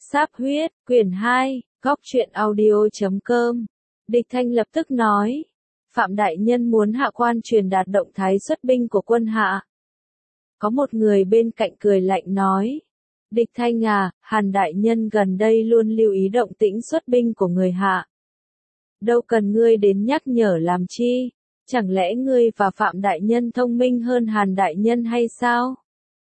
Sáp huyết, quyển 2, góc truyện audio.com. Địch Thanh lập tức nói, Phạm Đại Nhân muốn hạ quan truyền đạt động thái xuất binh của quân hạ. Có một người bên cạnh cười lạnh nói, Địch Thanh à, Hàn Đại Nhân gần đây luôn lưu ý động tĩnh xuất binh của người hạ. Đâu cần ngươi đến nhắc nhở làm chi, chẳng lẽ ngươi và Phạm Đại Nhân thông minh hơn Hàn Đại Nhân hay sao?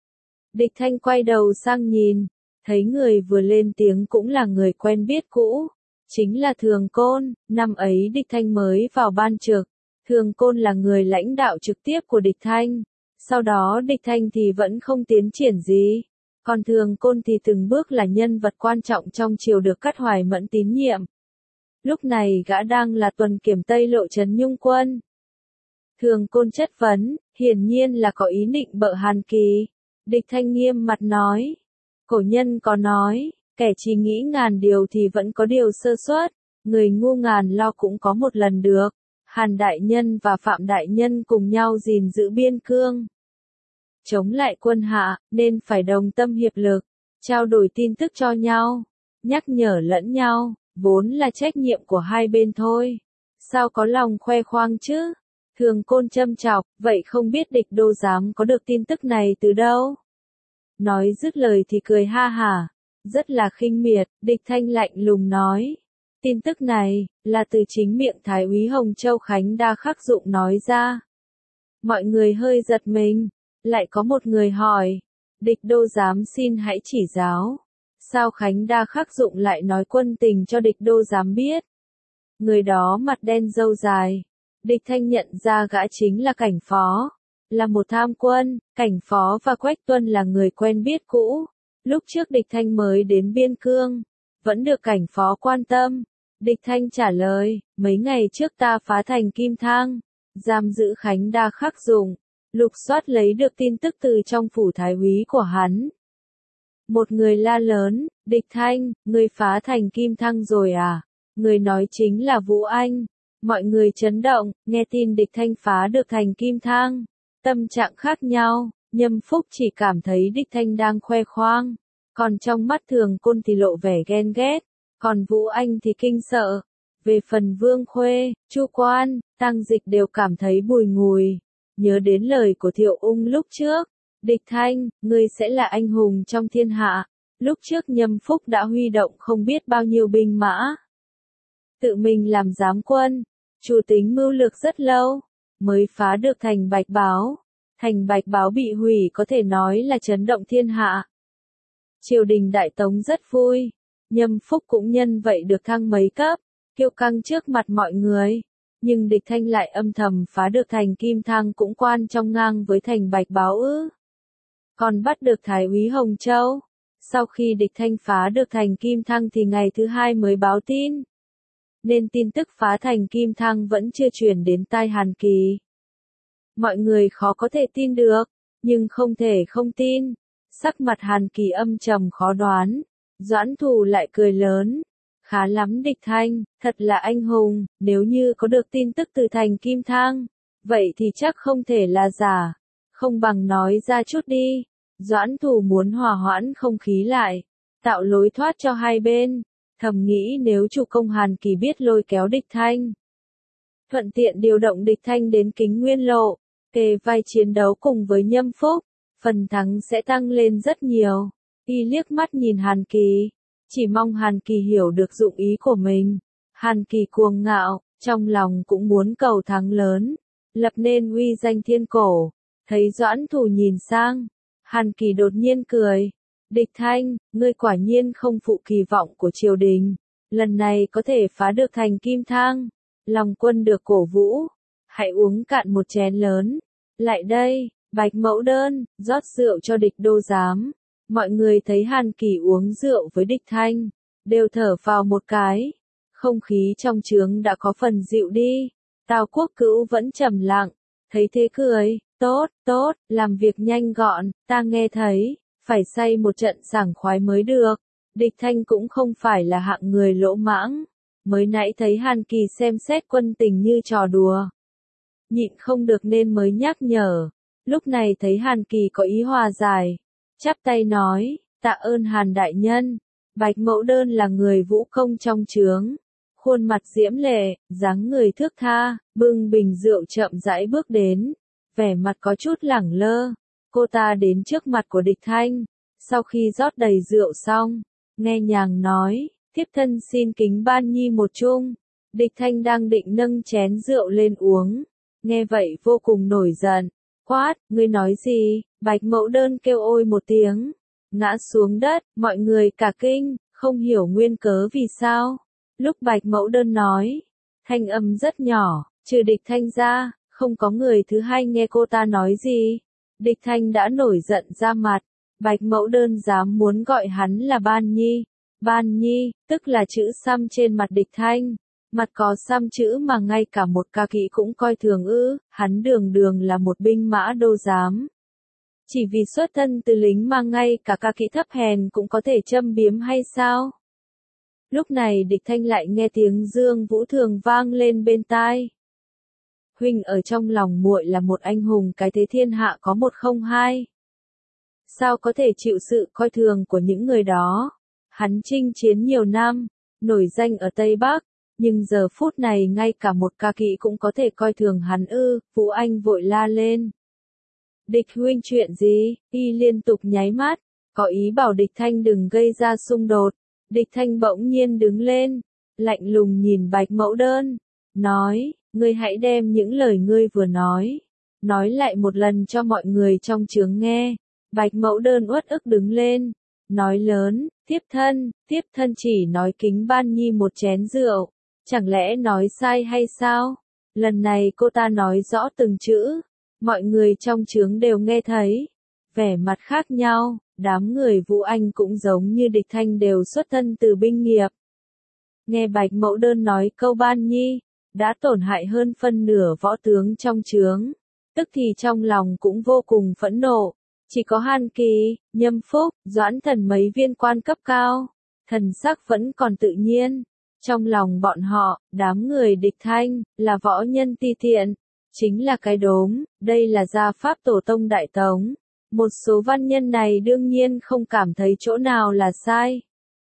Địch Thanh quay đầu sang nhìn, thấy người vừa lên tiếng cũng là người quen biết cũ, chính là Thường Côn. Năm ấy Địch Thanh mới vào ban trực, Thường Côn là người lãnh đạo trực tiếp của Địch Thanh, sau đó Địch Thanh thì vẫn không tiến triển gì, còn Thường Côn thì từng bước là nhân vật quan trọng trong triều được Cát Hoài Mẫn tín nhiệm. Lúc này gã đang là tuần kiểm Tây Lộ trấn Nhung quân. Thường Côn chất vấn, hiển nhiên là có ý định bợ Hàn Kỳ. Địch Thanh nghiêm mặt nói, cổ nhân có nói, kẻ chỉ nghĩ ngàn điều thì vẫn có điều sơ suất, người ngu ngàn lo cũng có một lần được. Hàn Đại Nhân và Phạm Đại Nhân cùng nhau gìn giữ biên cương, chống lại quân hạ, nên phải đồng tâm hiệp lực, trao đổi tin tức cho nhau, nhắc nhở lẫn nhau, vốn là trách nhiệm của hai bên thôi. Sao có lòng khoe khoang chứ? Thường Côn châm chọc, vậy không biết địch đô giám có được tin tức này từ đâu? Nói dứt lời thì cười ha hả, rất là khinh miệt. Địch Thanh lạnh lùng nói, tin tức này là từ chính miệng Thái úy Hồng Châu Khánh Đa Khắc Dụng nói ra. Mọi người hơi giật mình, lại có một người hỏi, địch đô giám xin hãy chỉ giáo, sao Khánh Đa Khắc Dụng lại nói quân tình cho địch đô giám biết? Người đó mặt đen râu dài. Địch Thanh nhận ra gã chính là Cảnh Phó, là một tham quân. Cảnh Phó và Quách Tuân là người quen biết cũ. Lúc trước Địch Thanh mới đến biên cương, vẫn được Cảnh Phó quan tâm. Địch Thanh trả lời, mấy ngày trước ta phá thành Kim Thang, giam giữ Khánh Đa Khắc Dụng, lục soát lấy được tin tức từ trong phủ thái úy của hắn. Một người la lớn, Địch Thanh, ngươi phá thành Kim Thang rồi à? Người nói chính là Vũ Anh. Mọi người chấn động, nghe tin Địch Thanh phá được thành Kim Thang. Tâm trạng khác nhau, Nhâm Phúc chỉ cảm thấy Địch Thanh đang khoe khoang, còn trong mắt Thường Côn thì lộ vẻ ghen ghét, còn Vũ Anh thì kinh sợ. Về phần Vương Khuê, Chu Quan, Tăng Dịch đều cảm thấy bùi ngùi, nhớ đến lời của Thiệu Ung lúc trước, Địch Thanh, ngươi sẽ là anh hùng trong thiên hạ. Lúc trước Nhâm Phúc đã huy động không biết bao nhiêu binh mã, tự mình làm giám quân, chủ tính mưu lược rất lâu, mới phá được thành Bạch Báo. Thành Bạch Báo bị hủy có thể nói là chấn động thiên hạ. Triều đình Đại Tống rất vui, Nhâm Phúc cũng nhân vậy được thăng mấy cấp, kiêu căng trước mặt mọi người. Nhưng Địch Thanh lại âm thầm phá được thành Kim Thang cũng quan trong ngang với thành Bạch Báo ư. Còn bắt được Thái úy Hồng Châu. Sau khi Địch Thanh phá được thành Kim Thang thì ngày thứ hai mới báo tin, nên tin tức phá thành Kim Thang vẫn chưa truyền đến tai Hàn Kỳ. Mọi người khó có thể tin được, nhưng không thể không tin. Sắc mặt Hàn Kỳ âm trầm khó đoán. Doãn Thù lại cười lớn, khá lắm Địch Thanh, thật là anh hùng. Nếu như có được tin tức từ thành Kim Thang, vậy thì chắc không thể là giả. Không bằng nói ra chút đi. Doãn Thù muốn hòa hoãn không khí lại, tạo lối thoát cho hai bên. Thầm nghĩ nếu chủ công Hàn Kỳ biết lôi kéo Địch Thanh, thuận tiện điều động Địch Thanh đến Kính Nguyên Lộ, kề vai chiến đấu cùng với Nhâm Phúc, phần thắng sẽ tăng lên rất nhiều. Y liếc mắt nhìn Hàn Kỳ, chỉ mong Hàn Kỳ hiểu được dụng ý của mình. Hàn Kỳ cuồng ngạo, trong lòng cũng muốn cầu thắng lớn, lập nên uy danh thiên cổ. Thấy Doãn Thù nhìn sang, Hàn Kỳ đột nhiên cười. Địch Thanh, ngươi quả nhiên không phụ kỳ vọng của triều đình, lần này có thể phá được thành Kim Thang, lòng quân được cổ vũ, hãy uống cạn một chén lớn. Lại đây, Bạch Mẫu Đơn, rót rượu cho địch đô giám. Mọi người thấy Hàn Kỳ uống rượu với Địch Thanh, đều thở phào một cái, không khí trong trướng đã có phần dịu đi. Tào Quốc Cữu vẫn trầm lặng, thấy thế cười, tốt, tốt, làm việc nhanh gọn, ta nghe thấy phải say một trận sảng khoái mới được. Địch Thanh cũng không phải là hạng người lỗ mãng, mới nãy thấy Hàn Kỳ xem xét quân tình như trò đùa, nhịn không được nên mới nhắc nhở. Lúc này thấy Hàn Kỳ có ý hòa giải, chắp tay nói, tạ ơn Hàn đại nhân, Bạch Mẫu Đơn là người vũ công trong trướng, khuôn mặt diễm lệ, dáng người thước tha, bưng bình rượu chậm rãi bước đến, vẻ mặt có chút lẳng lơ. Cô ta đến trước mặt của Địch Thanh, sau khi rót đầy rượu xong, nghe nhàng nói, thiếp thân xin kính ban nhi một chung. Địch Thanh đang định nâng chén rượu lên uống, nghe vậy vô cùng nổi giận, quát, ngươi nói gì? Bạch Mẫu Đơn kêu ôi một tiếng, ngã xuống đất, mọi người cả kinh, không hiểu nguyên cớ vì sao. Lúc Bạch Mẫu Đơn nói, thanh âm rất nhỏ, trừ Địch Thanh ra, không có người thứ hai nghe cô ta nói gì. Địch Thanh đã nổi giận ra mặt, Bạch Mẫu Đơn dám muốn gọi hắn là Ban Nhi. Ban Nhi, tức là chữ xăm trên mặt Địch Thanh. Mặt có xăm chữ mà ngay cả một ca kỵ cũng coi thường ư, hắn đường đường là một binh mã đô giám. Chỉ vì xuất thân từ lính mà ngay cả ca kỵ thấp hèn cũng có thể châm biếm hay sao? Lúc này Địch Thanh lại nghe tiếng Dương Vũ Thường vang lên bên tai. Huynh ở trong lòng muội là một anh hùng cái thế thiên hạ có một không hai. Sao có thể chịu sự coi thường của những người đó? Hắn chinh chiến nhiều năm, nổi danh ở Tây Bắc, nhưng giờ phút này ngay cả một ca kỵ cũng có thể coi thường hắn ư? Vũ Anh vội la lên. Địch huynh chuyện gì? Y liên tục nháy mắt, có ý bảo Địch Thanh đừng gây ra xung đột. Địch Thanh bỗng nhiên đứng lên, lạnh lùng nhìn Bạch Mẫu Đơn, nói, ngươi hãy đem những lời ngươi vừa nói lại một lần cho mọi người trong trướng nghe. Bạch Mẫu Đơn uất ức đứng lên, nói lớn, tiếp thân chỉ nói kính ban nhi một chén rượu, chẳng lẽ nói sai hay sao? Lần này cô ta nói rõ từng chữ, mọi người trong trướng đều nghe thấy, vẻ mặt khác nhau. Đám người Vũ Anh cũng giống như Địch Thanh đều xuất thân từ binh nghiệp. Nghe Bạch Mẫu Đơn nói câu Ban Nhi, đã tổn hại hơn phân nửa võ tướng trong trướng, tức thì trong lòng cũng vô cùng phẫn nộ. Chỉ có Hàn Kỳ, Nhâm Phúc, Doãn Thần mấy viên quan cấp cao, thần sắc vẫn còn tự nhiên. Trong lòng bọn họ, đám người Địch Thanh, là võ nhân ti tiện, chính là cái đốm, đây là gia pháp tổ tông Đại Tống. Một số văn nhân này đương nhiên không cảm thấy chỗ nào là sai.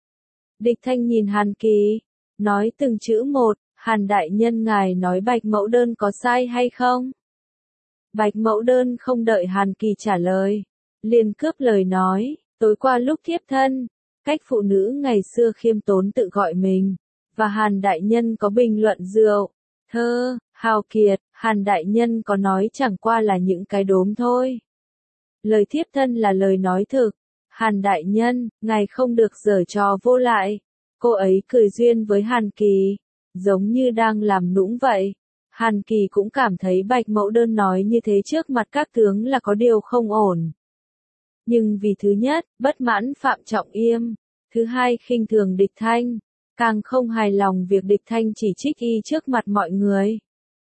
Địch Thanh nhìn Hàn Kỳ, nói từng chữ một, Hàn đại nhân ngài nói Bạch Mẫu Đơn có sai hay không? Bạch Mẫu Đơn không đợi Hàn Kỳ trả lời, liền cướp lời nói, tối qua lúc thiếp thân, cách phụ nữ ngày xưa khiêm tốn tự gọi mình, và Hàn đại nhân có bình luận rượu, thơ, hào kiệt, Hàn đại nhân có nói chẳng qua là những cái đốm thôi. Lời thiếp thân là lời nói thực. Hàn đại nhân, ngài không được giở trò vô lại. Cô ấy cười duyên với Hàn Kỳ, giống như đang làm nũng vậy. Hàn Kỳ cũng cảm thấy Bạch Mẫu Đơn nói như thế trước mặt các tướng là có điều không ổn. Nhưng vì thứ nhất, bất mãn Phạm Trọng Yêm, thứ hai khinh thường Địch Thanh, càng không hài lòng việc Địch Thanh chỉ trích y trước mặt mọi người.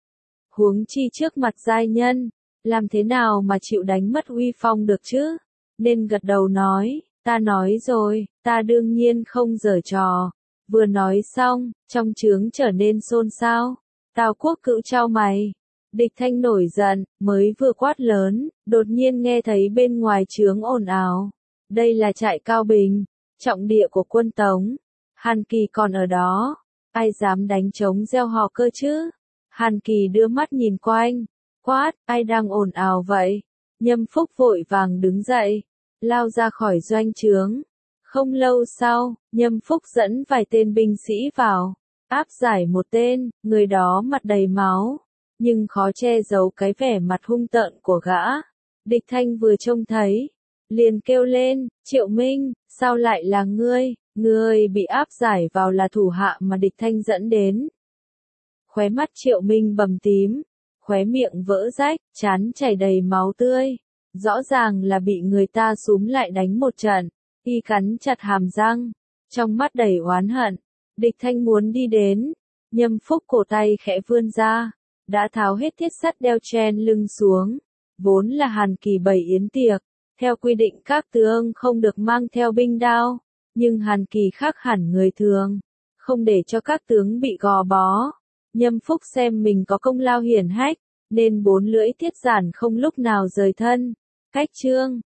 Huống chi trước mặt giai nhân. Làm thế nào mà chịu đánh mất uy phong được chứ? Nên gật đầu nói, ta nói rồi, ta đương nhiên không giở trò. Vừa nói xong, trong trướng trở nên xôn xao. Tào Quốc Cữu chau mày. Địch Thanh nổi giận, mới vừa quát lớn, đột nhiên nghe thấy bên ngoài trướng ồn ào. Đây là trại Cao Bình, trọng địa của quân Tống. Hàn Kỳ còn ở đó, ai dám đánh trống reo hò cơ chứ? Hàn Kỳ đưa mắt nhìn quanh. Quát, ai đang ồn ào vậy? Nhâm Phúc vội vàng đứng dậy, lao ra khỏi doanh trướng. Không lâu sau, Nhâm Phúc dẫn vài tên binh sĩ vào, áp giải một tên, người đó mặt đầy máu, nhưng khó che giấu cái vẻ mặt hung tợn của gã. Địch Thanh vừa trông thấy, liền kêu lên, Triệu Minh, sao lại là ngươi bị áp giải vào là thủ hạ mà Địch Thanh dẫn đến. Khóe mắt Triệu Minh bầm tím. Khóe miệng vỡ rách, trán chảy đầy máu tươi. Rõ ràng là bị người ta xúm lại đánh một trận. Y cắn chặt hàm răng, trong mắt đầy oán hận. Địch Thanh muốn đi đến. Nhâm Phúc cổ tay khẽ vươn ra, đã tháo hết thiết sắt đeo chen lưng xuống. Vốn là Hàn Kỳ bày yến tiệc. Theo quy định các tướng không được mang theo binh đao. Nhưng Hàn Kỳ khác hẳn người thường. Không để cho các tướng bị gò bó. Nhâm Phúc xem mình có công lao hiển hách, nên bốn lưỡi thiết giản không lúc nào rời thân. Cách chương